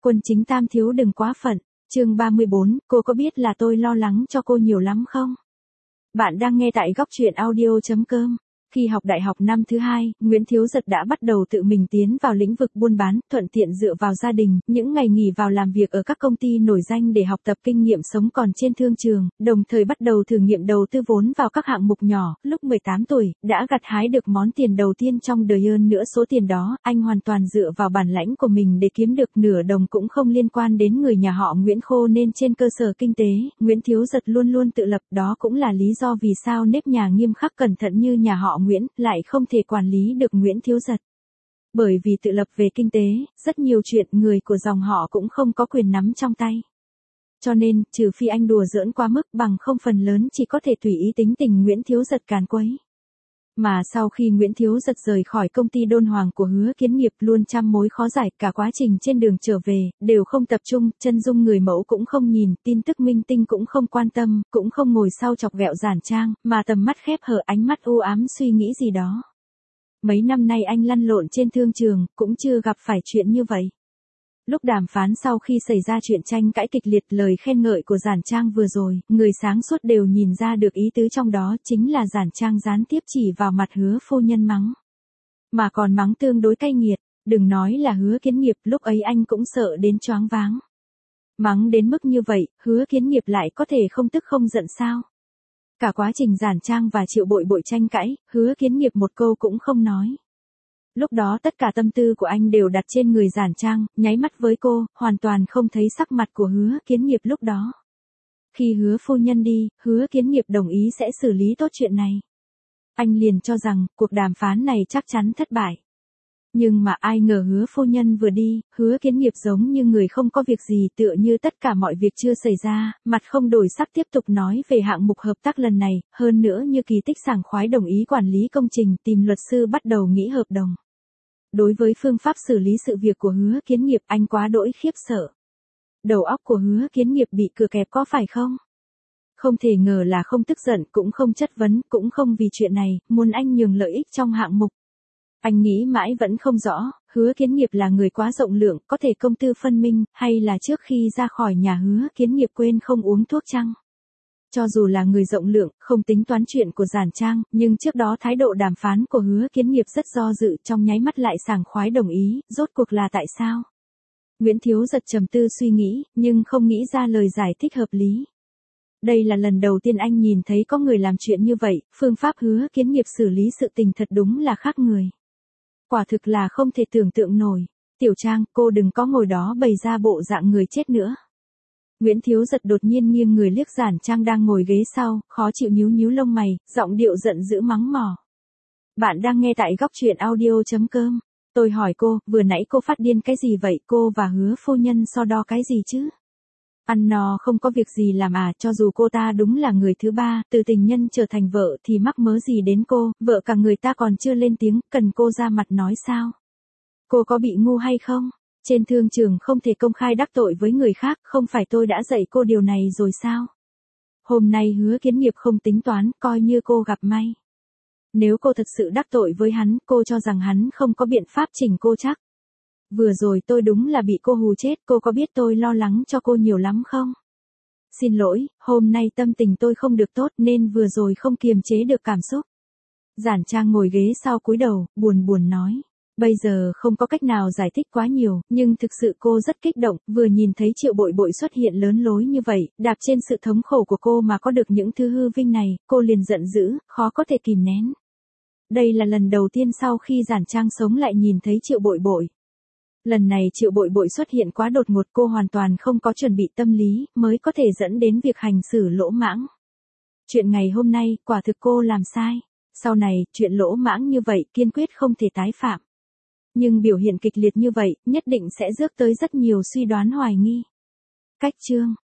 Quân chính tam thiếu đừng quá phận. Chương 34, cô có biết là tôi lo lắng cho cô nhiều lắm không? Bạn đang nghe tại góc truyện audio.com. Khi học đại học năm thứ 2, Nguyễn Thiếu Giật đã bắt đầu tự mình tiến vào lĩnh vực buôn bán, thuận tiện dựa vào gia đình, những ngày nghỉ vào làm việc ở các công ty nổi danh để học tập kinh nghiệm sống còn trên thương trường, đồng thời bắt đầu thử nghiệm đầu tư vốn vào các hạng mục nhỏ. Lúc 18 tuổi, đã gặt hái được món tiền đầu tiên trong đời, hơn nữa số tiền đó, anh hoàn toàn dựa vào bản lãnh của mình để kiếm được, nửa đồng cũng không liên quan đến người nhà họ Nguyễn khô, nên trên cơ sở kinh tế, Nguyễn Thiếu Giật luôn luôn tự lập, đó cũng là lý do vì sao nếp nhà nghiêm khắc cẩn thận như nhà họ Nguyễn lại không thể quản lý được Nguyễn Thiếu Giật. Bởi vì tự lập về kinh tế, rất nhiều chuyện người của dòng họ cũng không có quyền nắm trong tay. Cho nên, trừ phi anh đùa giỡn quá mức, bằng không phần lớn chỉ có thể tùy ý tính tình Nguyễn Thiếu Giật càn quấy. Mà sau khi Nguyễn Thiếu Giật rời khỏi công ty đôn hoàng của Hứa Kiến Nghiệp, luôn trăm mối khó giải, cả quá trình trên đường trở về, đều không tập trung, chân dung người mẫu cũng không nhìn, tin tức minh tinh cũng không quan tâm, cũng không ngồi sau chọc ghẹo Giản Trang, mà tầm mắt khép hờ, ánh mắt u ám suy nghĩ gì đó. Mấy năm nay anh lăn lộn trên thương trường, cũng chưa gặp phải chuyện như vậy. Lúc đàm phán sau khi xảy ra chuyện tranh cãi kịch liệt, lời khen ngợi của Giản Trang vừa rồi, người sáng suốt đều nhìn ra được ý tứ trong đó, chính là Giản Trang gián tiếp chỉ vào mặt Hứa phu nhân mắng. Mà còn mắng tương đối cay nghiệt, đừng nói là Hứa Kiến Nghiệp, lúc ấy anh cũng sợ đến choáng váng. Mắng đến mức như vậy, Hứa Kiến Nghiệp lại có thể không tức không giận sao? Cả quá trình Giản Trang và Triệu Bội Bội tranh cãi, Hứa Kiến Nghiệp một câu cũng không nói. Lúc đó tất cả tâm tư của anh đều đặt trên người Giản Trang, nháy mắt với cô, hoàn toàn không thấy sắc mặt của Hứa Kiến Nghiệp lúc đó. Khi Hứa phu nhân đi, Hứa Kiến Nghiệp đồng ý sẽ xử lý tốt chuyện này. Anh liền cho rằng, cuộc đàm phán này chắc chắn thất bại. Nhưng mà ai ngờ Hứa phu nhân vừa đi, Hứa Kiến Nghiệp giống như người không có việc gì, tựa như tất cả mọi việc chưa xảy ra, mặt không đổi sắc tiếp tục nói về hạng mục hợp tác lần này, hơn nữa như kỳ tích sảng khoái đồng ý quản lý công trình, tìm luật sư bắt đầu nghĩ hợp đồng. Đối với phương pháp xử lý sự việc của Hứa Kiến Nghiệp, anh quá đỗi khiếp sợ. Đầu óc của Hứa Kiến Nghiệp bị cửa kẹp có phải không? Không thể ngờ là không tức giận, cũng không chất vấn, cũng không vì chuyện này, muốn anh nhường lợi ích trong hạng mục. Anh nghĩ mãi vẫn không rõ, Hứa Kiến Nghiệp là người quá rộng lượng, có thể công tư phân minh, hay là trước khi ra khỏi nhà Hứa Kiến Nghiệp quên không uống thuốc chăng? Cho dù là người rộng lượng, không tính toán chuyện của Giản Trang, nhưng trước đó thái độ đàm phán của Hứa Kiến Nghiệp rất do dự, trong nháy mắt lại sảng khoái đồng ý, rốt cuộc là tại sao? Nguyễn Thiếu Giật trầm tư suy nghĩ, nhưng không nghĩ ra lời giải thích hợp lý. Đây là lần đầu tiên anh nhìn thấy có người làm chuyện như vậy, phương pháp Hứa Kiến Nghiệp xử lý sự tình thật đúng là khác người. Quả thực là không thể tưởng tượng nổi. Tiểu Trang, cô đừng có ngồi đó bày ra bộ dạng người chết nữa. Nguyễn Thiếu Giật đột nhiên nghiêng người liếc Giản Trang đang ngồi ghế sau, khó chịu nhíu nhíu lông mày, giọng điệu giận dữ mắng mỏ. Bạn đang nghe tại góc truyện audio.com. Tôi hỏi cô, vừa nãy cô phát điên cái gì vậy, cô và Hứa phu nhân so đo cái gì chứ? Ăn no không có việc gì làm à, cho dù cô ta đúng là người thứ ba, từ tình nhân trở thành vợ thì mắc mớ gì đến cô, vợ cả người ta còn chưa lên tiếng, cần cô ra mặt nói sao? Cô có bị ngu hay không? Trên thương trường không thể công khai đắc tội với người khác, không phải tôi đã dạy cô điều này rồi sao? Hôm nay Hứa Kiến Nghiệp không tính toán, coi như cô gặp may. Nếu cô thật sự đắc tội với hắn, cô cho rằng hắn không có biện pháp chỉnh cô chắc. Vừa rồi tôi đúng là bị cô hù chết, cô có biết tôi lo lắng cho cô nhiều lắm không? Xin lỗi, hôm nay tâm tình tôi không được tốt nên vừa rồi không kiềm chế được cảm xúc. Giản Trang ngồi ghế sau cúi đầu, buồn buồn nói. Bây giờ không có cách nào giải thích quá nhiều, nhưng thực sự cô rất kích động, vừa nhìn thấy Triệu Bội Bội xuất hiện lớn lối như vậy, đạp trên sự thống khổ của cô mà có được những thứ hư vinh này, cô liền giận dữ, khó có thể kìm nén. Đây là lần đầu tiên sau khi Giản Trang sống lại nhìn thấy Triệu Bội Bội. Lần này Triệu Bội Bội xuất hiện quá đột ngột, cô hoàn toàn không có chuẩn bị tâm lý, mới có thể dẫn đến việc hành xử lỗ mãng. Chuyện ngày hôm nay, quả thực cô làm sai. Sau này, chuyện lỗ mãng như vậy, kiên quyết không thể tái phạm. Nhưng biểu hiện kịch liệt như vậy, nhất định sẽ rước tới rất nhiều suy đoán hoài nghi. Cách chương